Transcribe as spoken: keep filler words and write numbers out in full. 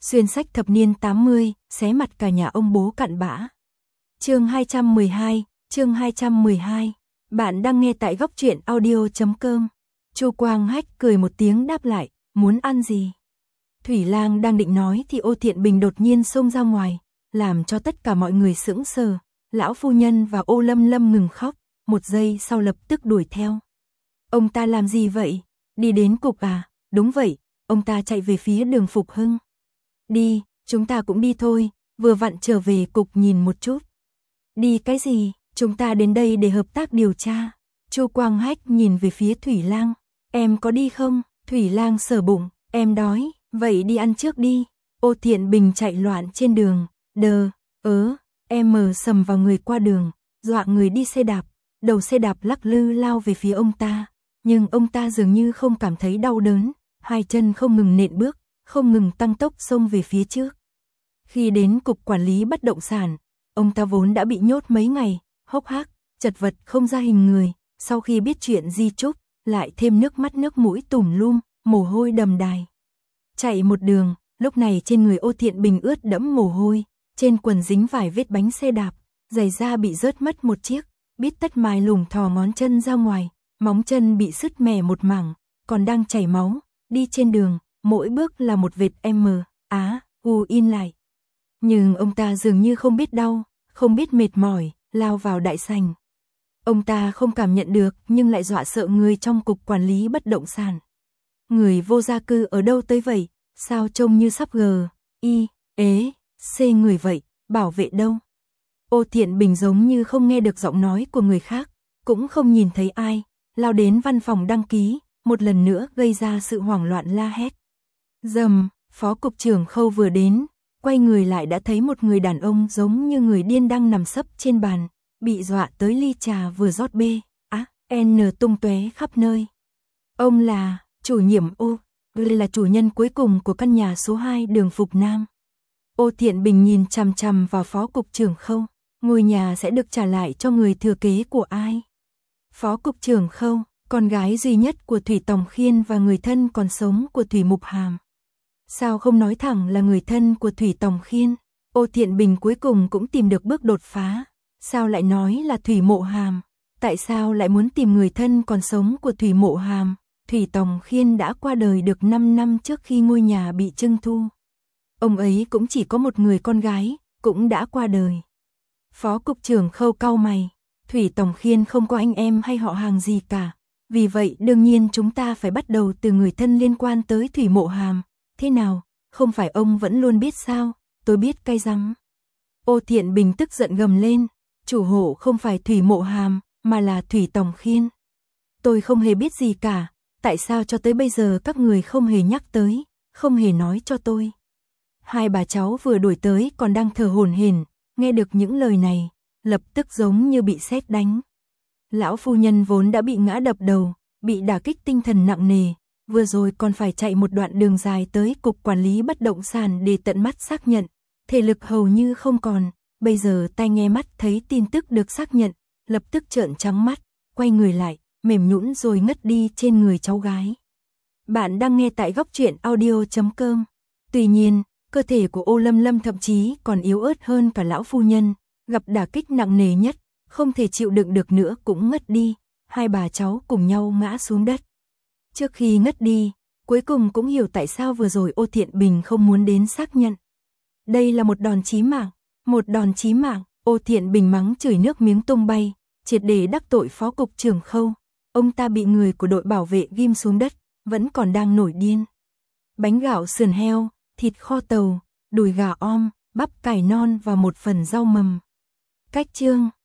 Xuyên sách thập niên tám mươi, xé mặt cả nhà ông bố cặn bã. Chương hai trăm mười hai, chương hai trăm mười hai. Bạn đang nghe tại góc truyện audio chấm com. Chu Quang Hách cười một tiếng đáp lại, muốn ăn gì? Thủy Lang đang định nói thì Ô Thiện Bình đột nhiên xông ra ngoài, làm cho tất cả mọi người sững sờ. Lão phu nhân và Ô Lâm Lâm ngừng khóc, một giây sau lập tức đuổi theo. Ông ta làm gì vậy? Đi đến cục à? Đúng vậy, ông ta chạy về phía đường Phục Hưng. Đi, chúng ta cũng đi thôi, vừa vặn trở về cục nhìn một chút. Đi cái gì? Chúng ta đến đây để hợp tác điều tra. Chu Quang Hách nhìn về phía Thủy Lang. Em có đi không? Thủy Lang sờ bụng, em đói, vậy đi ăn trước đi. Ô Thiện Bình chạy loạn trên đường, đờ, ớ, em mờ sầm vào người qua đường, dọa người đi xe đạp. Đầu xe đạp lắc lư lao về phía ông ta, nhưng ông ta dường như không cảm thấy đau đớn, hai chân không ngừng nện bước, không ngừng tăng tốc xông về phía trước. Khi đến cục quản lý bất động sản, ông ta vốn đã bị nhốt mấy ngày, hốc hác, chật vật không ra hình người, sau khi biết chuyện di chúc, lại thêm nước mắt nước mũi tùm lum, mồ hôi đầm đài. Chạy một đường, lúc này trên người Ô Thiện Bình ướt đẫm mồ hôi, trên quần dính vài vết bánh xe đạp, giày da bị rớt mất một chiếc, bít tất mài lùm thò ngón chân ra ngoài, móng chân bị sứt mẻ một mảng, còn đang chảy máu, đi trên đường, mỗi bước là một vệt M, á, U in lại. Nhưng ông ta dường như không biết đau, không biết mệt mỏi, lao vào đại sảnh. Ông ta không cảm nhận được nhưng lại dọa sợ người trong cục quản lý bất động sản. Người vô gia cư ở đâu tới vậy, sao trông như sắp gờ, y, ế, c người vậy, bảo vệ đâu? Ô Thiện Bình giống như không nghe được giọng nói của người khác, cũng không nhìn thấy ai, lao đến văn phòng đăng ký, một lần nữa gây ra sự hoảng loạn la hét. Dầm, phó cục trưởng Khâu vừa đến, quay người lại đã thấy một người đàn ông giống như người điên đang nằm sấp trên bàn, bị dọa tới ly trà vừa rót bê, á, n tung tóe khắp nơi. Ông là chủ nhiệm Ô, là chủ nhân cuối cùng của căn nhà số hai đường Phục Nam. Ô Thiện Bình nhìn chằm chằm vào phó cục trưởng Khâu, ngôi nhà sẽ được trả lại cho người thừa kế của ai? Phó cục trưởng Khâu, con gái duy nhất của Thủy Tòng Khiên và người thân còn sống của Thủy Mục Hàm. Sao không nói thẳng là người thân của Thủy Tòng Khiên? Ô Thiện Bình cuối cùng cũng tìm được bước đột phá. Sao lại nói là Thủy Mộ Hàm? Tại sao lại muốn tìm người thân còn sống của Thủy Mộ Hàm? Thủy Tòng Khiên đã qua đời được năm năm trước khi ngôi nhà bị trưng thu. Ông ấy cũng chỉ có một người con gái, cũng đã qua đời. Phó cục trưởng Khâu cau mày, Thủy Tòng Khiên không có anh em hay họ hàng gì cả. Vì vậy đương nhiên chúng ta phải bắt đầu từ người thân liên quan tới Thủy Mộ Hàm. Thế nào, không phải ông vẫn luôn biết sao, tôi biết cay răng. Ô Thiện Bình tức giận gầm lên, chủ hộ không phải Thủy Mộ Hàm, mà là Thủy Tòng Khiên. Tôi không hề biết gì cả, tại sao cho tới bây giờ các người không hề nhắc tới, không hề nói cho tôi. Hai bà cháu vừa đuổi tới còn đang thở hổn hển, nghe được những lời này, lập tức giống như bị sét đánh. Lão phu nhân vốn đã bị ngã đập đầu, bị đả kích tinh thần nặng nề, vừa rồi còn phải chạy một đoạn đường dài tới cục quản lý bất động sản để tận mắt xác nhận, thể lực hầu như không còn, bây giờ tai nghe mắt thấy tin tức được xác nhận, lập tức trợn trắng mắt, quay người lại, mềm nhũn rồi ngất đi trên người cháu gái. Bạn đang nghe tại góc truyện audio chấm com. Tuy nhiên, cơ thể của Ô Lâm Lâm thậm chí còn yếu ớt hơn cả lão phu nhân, gặp đả kích nặng nề nhất, không thể chịu đựng được nữa cũng ngất đi, hai bà cháu cùng nhau ngã xuống đất. Trước khi ngất đi, cuối cùng cũng hiểu tại sao vừa rồi Ô Thiện Bình không muốn đến xác nhận. Đây là một đòn chí mạng, một đòn chí mạng, Ô Thiện Bình mắng chửi nước miếng tung bay, triệt để đắc tội phó cục trưởng Khâu. Ông ta bị người của đội bảo vệ ghim xuống đất, vẫn còn đang nổi điên. Bánh gạo sườn heo, thịt kho tàu, đùi gà om, bắp cải non và một phần rau mầm. Cách chương